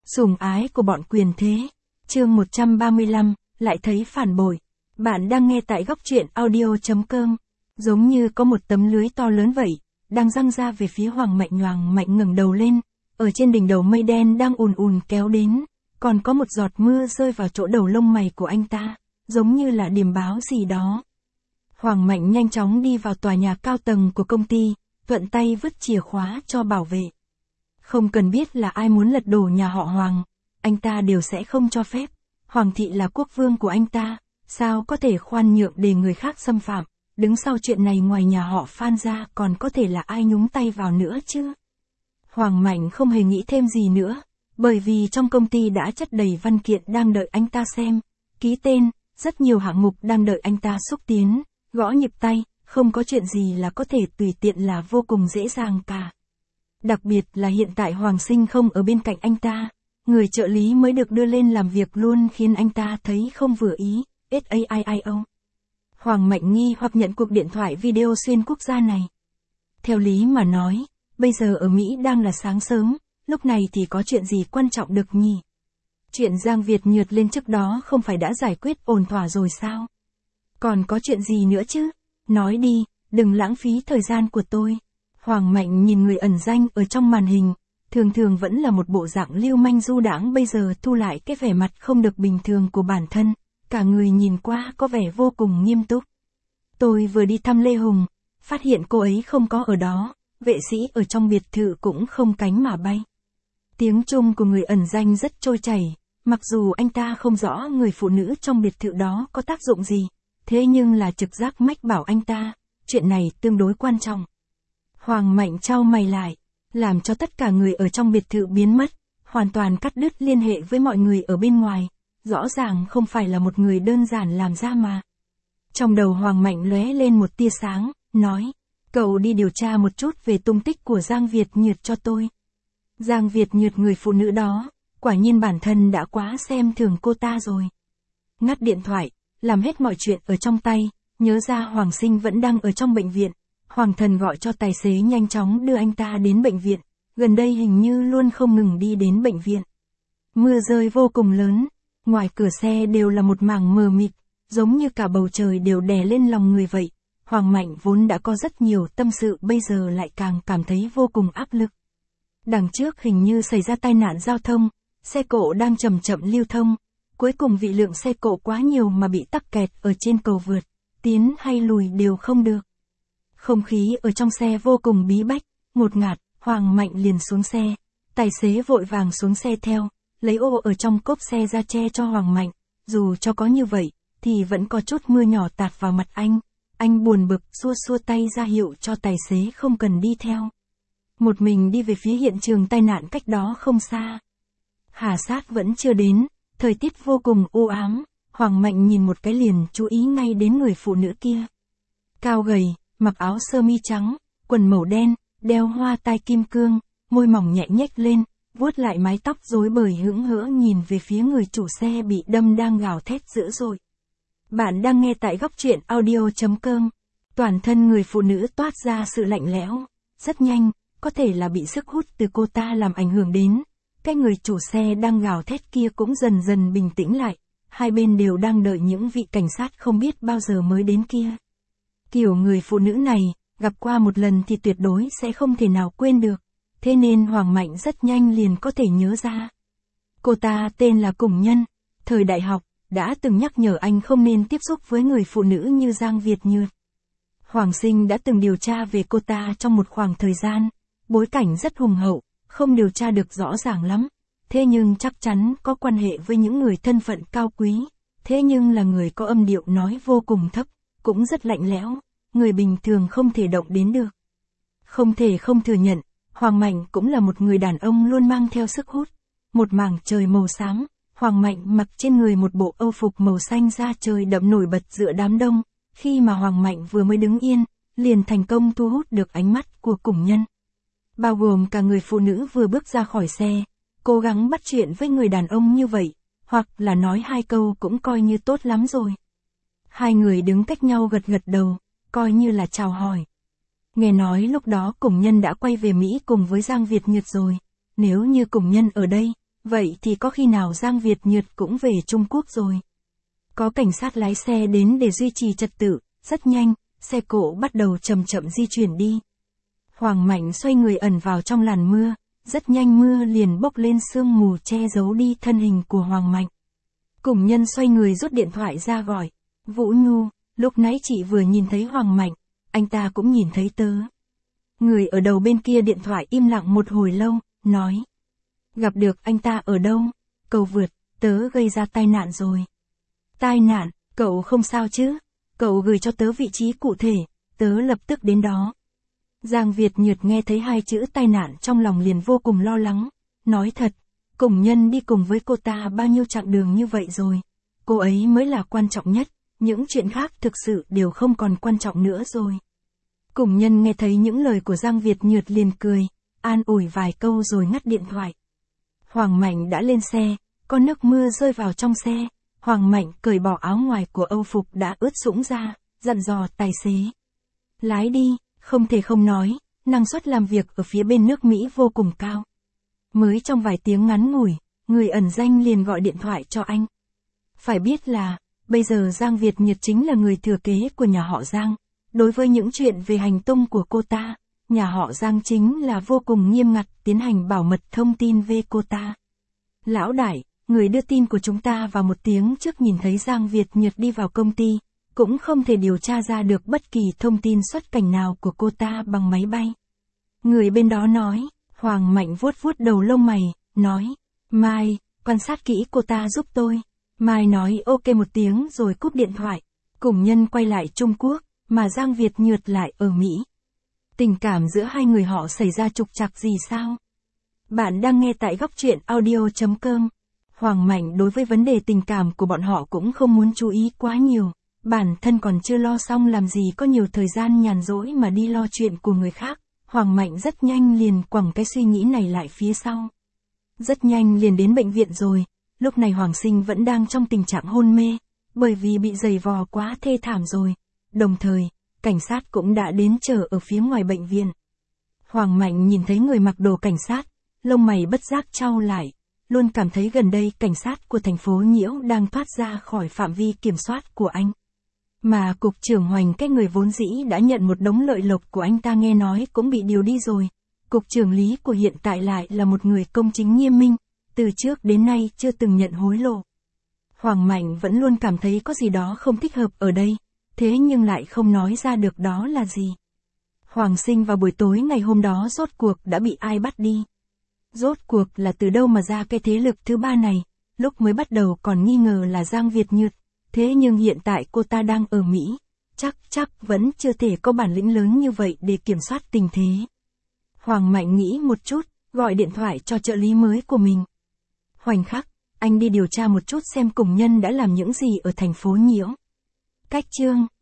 Sủng ái của bọn quyền thế. Chương 135, lại thấy phản bội. Bạn đang nghe tại góc truyện audio.com. Giống như có một tấm lưới to lớn vậy, đang giăng ra về phía Hoàng Mạnh. Hoàng Mạnh ngẩng đầu lên, ở trên đỉnh đầu mây đen đang ùn ùn kéo đến, còn có một giọt mưa rơi vào chỗ đầu lông mày của anh ta, giống như là điềm báo gì đó. Hoàng Mạnh nhanh chóng đi vào tòa nhà cao tầng của công ty, thuận tay vứt chìa khóa cho bảo vệ. Không cần biết là ai muốn lật đổ nhà họ Hoàng, anh ta đều sẽ không cho phép. Hoàng thị là quốc vương của anh ta, sao có thể khoan nhượng để người khác xâm phạm, đứng sau chuyện này ngoài nhà họ Phan ra còn có thể là ai nhúng tay vào nữa chứ. Hoàng Mạnh không hề nghĩ thêm gì nữa, bởi vì trong công ty đã chất đầy văn kiện đang đợi anh ta xem, ký tên, rất nhiều hạng mục đang đợi anh ta xúc tiến, gõ nhịp tay, không có chuyện gì là có thể tùy tiện, là vô cùng dễ dàng cả. Đặc biệt là hiện tại Hoàng Sinh không ở bên cạnh anh ta, người trợ lý mới được đưa lên làm việc luôn khiến anh ta thấy không vừa ý. SAIIO. Hoàng Mạnh nghi hoặc nhận cuộc điện thoại video xuyên quốc gia này. Theo lý mà nói, bây giờ ở Mỹ đang là sáng sớm, lúc này thì có chuyện gì quan trọng được nhỉ? Chuyện Giang Việt Nhượt lên trước đó không phải đã giải quyết ổn thỏa rồi sao? Còn có chuyện gì nữa chứ? Nói đi, đừng lãng phí thời gian của tôi. Hoàng Mạnh nhìn người ẩn danh ở trong màn hình, thường thường vẫn là một bộ dạng lưu manh du đãng, bây giờ thu lại cái vẻ mặt không được bình thường của bản thân, cả người nhìn qua có vẻ vô cùng nghiêm túc. Tôi vừa đi thăm Lê Hùng, phát hiện cô ấy không có ở đó, vệ sĩ ở trong biệt thự cũng không cánh mà bay. Tiếng Trung của người ẩn danh rất trôi chảy, mặc dù anh ta không rõ người phụ nữ trong biệt thự đó có tác dụng gì, thế nhưng là trực giác mách bảo anh ta, chuyện này tương đối quan trọng. Hoàng Mạnh chau mày lại, làm cho tất cả người ở trong biệt thự biến mất, hoàn toàn cắt đứt liên hệ với mọi người ở bên ngoài, rõ ràng không phải là một người đơn giản làm ra mà. Trong đầu Hoàng Mạnh lóe lên một tia sáng, nói, cậu đi điều tra một chút về tung tích của Giang Việt Nhượt cho tôi. Giang Việt Nhượt, người phụ nữ đó, quả nhiên bản thân đã quá xem thường cô ta rồi. Ngắt điện thoại, làm hết mọi chuyện ở trong tay, nhớ ra Hoàng Sinh vẫn đang ở trong bệnh viện. Hoàng Thần gọi cho tài xế nhanh chóng đưa anh ta đến bệnh viện, gần đây hình như luôn không ngừng đi đến bệnh viện. Mưa rơi vô cùng lớn, ngoài cửa xe đều là một mảng mờ mịt, giống như cả bầu trời đều đè lên lòng người vậy. Hoàng Mạnh vốn đã có rất nhiều tâm sự, bây giờ lại càng cảm thấy vô cùng áp lực. Đằng trước hình như xảy ra tai nạn giao thông, xe cộ đang chậm chậm lưu thông, cuối cùng vì lượng xe cộ quá nhiều mà bị tắc kẹt ở trên cầu vượt, tiến hay lùi đều không được. Không khí ở trong xe vô cùng bí bách, ngột ngạt. Hoàng Mạnh liền xuống xe, tài xế vội vàng xuống xe theo, lấy ô ở trong cốp xe ra che cho Hoàng Mạnh, dù cho có như vậy, thì vẫn có chút mưa nhỏ tạt vào mặt anh buồn bực xua xua tay ra hiệu cho tài xế không cần đi theo. Một mình đi về phía hiện trường tai nạn cách đó không xa. Hà sát vẫn chưa đến, thời tiết vô cùng u ám, Hoàng Mạnh nhìn một cái liền chú ý ngay đến người phụ nữ kia. Cao gầy, mặc áo sơ mi trắng, quần màu đen, đeo hoa tai kim cương, môi mỏng nhẹ nhếch lên, vuốt lại mái tóc rối bời hững hững nhìn về phía người chủ xe bị đâm đang gào thét dữ dội. Bạn đang nghe tại góc truyện audio.com. Toàn thân người phụ nữ toát ra sự lạnh lẽo, rất nhanh, có thể là bị sức hút từ cô ta làm ảnh hưởng đến. Cái người chủ xe đang gào thét kia cũng dần dần bình tĩnh lại, hai bên đều đang đợi những vị cảnh sát không biết bao giờ mới đến kia. Kiểu người phụ nữ này, gặp qua một lần thì tuyệt đối sẽ không thể nào quên được, thế nên Hoàng Mạnh rất nhanh liền có thể nhớ ra. Cô ta tên là Củng Nhân, thời đại học, đã từng nhắc nhở anh không nên tiếp xúc với người phụ nữ như Giang Việt Nhượt. Hoàng Sinh đã từng điều tra về cô ta trong một khoảng thời gian, bối cảnh rất hùng hậu, không điều tra được rõ ràng lắm, thế nhưng chắc chắn có quan hệ với những người thân phận cao quý, thế nhưng là người có âm điệu nói vô cùng thấp, cũng rất lạnh lẽo, người bình thường không thể động đến được. Không thể không thừa nhận, Hoàng Mạnh cũng là một người đàn ông luôn mang theo sức hút. Một mảng trời màu xám, Hoàng Mạnh mặc trên người một bộ âu phục màu xanh da trời đậm nổi bật giữa đám đông, khi mà Hoàng Mạnh vừa mới đứng yên, liền thành công thu hút được ánh mắt của Củng Nhân. Bao gồm cả người phụ nữ vừa bước ra khỏi xe, cố gắng bắt chuyện với người đàn ông như vậy, hoặc là nói hai câu cũng coi như tốt lắm rồi. Hai người đứng cách nhau gật gật đầu, coi như là chào hỏi. Nghe nói lúc đó Củng Nhân đã quay về Mỹ cùng với Giang Việt Nhượt rồi, nếu như Củng Nhân ở đây, vậy thì có khi nào Giang Việt Nhược cũng về Trung Quốc rồi. Có cảnh sát lái xe đến để duy trì trật tự, rất nhanh, xe cộ bắt đầu chậm chậm di chuyển đi. Hoàng Mạnh xoay người ẩn vào trong làn mưa, rất nhanh mưa liền bốc lên sương mù che giấu đi thân hình của Hoàng Mạnh. Cùng Nhân xoay người rút điện thoại ra gọi, Vũ Nhu, lúc nãy chị vừa nhìn thấy Hoàng Mạnh, anh ta cũng nhìn thấy tớ. Người ở đầu bên kia điện thoại im lặng một hồi lâu, nói. Gặp được anh ta ở đâu? Cầu vượt, tớ gây ra tai nạn rồi. Tai nạn, cậu không sao chứ? Cậu gửi cho tớ vị trí cụ thể, tớ lập tức đến đó. Giang Việt Nhược nghe thấy hai chữ tai nạn trong lòng liền vô cùng lo lắng. Nói thật, Cùng Nhân đi cùng với cô ta bao nhiêu chặng đường như vậy rồi. Cô ấy mới là quan trọng nhất, những chuyện khác thực sự đều không còn quan trọng nữa rồi. Cùng Nhân nghe thấy những lời của Giang Việt Nhược liền cười, an ủi vài câu rồi ngắt điện thoại. Hoàng Mạnh đã lên xe, có nước mưa rơi vào trong xe. Hoàng Mạnh cởi bỏ áo ngoài của Âu phục đã ướt sũng ra, dặn dò tài xế. Lái đi, không thể không nói, năng suất làm việc ở phía bên nước Mỹ vô cùng cao. Mới trong vài tiếng ngắn ngủi, người ẩn danh liền gọi điện thoại cho anh. Phải biết là, bây giờ Giang Việt Nhược chính là người thừa kế của nhà họ Giang. Đối với những chuyện về hành tung của cô ta, nhà họ Giang chính là vô cùng nghiêm ngặt tiến hành bảo mật thông tin về cô ta. Lão đại, người đưa tin của chúng ta vào 1 tiếng trước nhìn thấy Giang Việt Nhược đi vào công ty, cũng không thể điều tra ra được bất kỳ thông tin xuất cảnh nào của cô ta bằng máy bay. Người bên đó nói, Hoàng Mạnh vuốt vuốt đầu lông mày, nói, Mai, quan sát kỹ cô ta giúp tôi. Mai nói ok 1 tiếng rồi cúp điện thoại. Cùng Nhân quay lại Trung Quốc, mà Giang Việt Nhược lại ở Mỹ. Tình cảm giữa hai người họ xảy ra trục trặc gì sao? Bạn đang nghe tại góc truyện audio.com. Hoàng Mạnh đối với vấn đề tình cảm của bọn họ cũng không muốn chú ý quá nhiều. Bản thân còn chưa lo xong làm gì có nhiều thời gian nhàn rỗi mà đi lo chuyện của người khác. Hoàng Mạnh rất nhanh liền quẳng cái suy nghĩ này lại phía sau. Rất nhanh liền đến bệnh viện rồi. Lúc này Hoàng Sinh vẫn đang trong tình trạng hôn mê, bởi vì bị giày vò quá thê thảm rồi. Đồng thời, cảnh sát cũng đã đến chờ ở phía ngoài bệnh viện. Hoàng Mạnh nhìn thấy người mặc đồ cảnh sát, lông mày bất giác chau lại, luôn cảm thấy gần đây cảnh sát của thành phố Nhiễu đang thoát ra khỏi phạm vi kiểm soát của anh. Mà cục trưởng Hoành, cái người vốn dĩ đã nhận một đống lợi lộc của anh ta nghe nói cũng bị điều đi rồi. Cục trưởng Lý của hiện tại lại là một người công chính nghiêm minh, từ trước đến nay chưa từng nhận hối lộ. Hoàng Mạnh vẫn luôn cảm thấy có gì đó không thích hợp ở đây, thế nhưng lại không nói ra được đó là gì. Hoàng Sinh vào buổi tối ngày hôm đó rốt cuộc đã bị ai bắt đi. Rốt cuộc là từ đâu mà ra cái thế lực thứ ba này, lúc mới bắt đầu còn nghi ngờ là Giang Việt Nhược, thế nhưng hiện tại cô ta đang ở Mỹ, chắc vẫn chưa thể có bản lĩnh lớn như vậy để kiểm soát tình thế. Hoàng Mạnh nghĩ một chút, gọi điện thoại cho trợ lý mới của mình. Khoảnh khắc, anh đi điều tra một chút xem Cùng Nhân đã làm những gì ở thành phố Nhiễu. Cách chương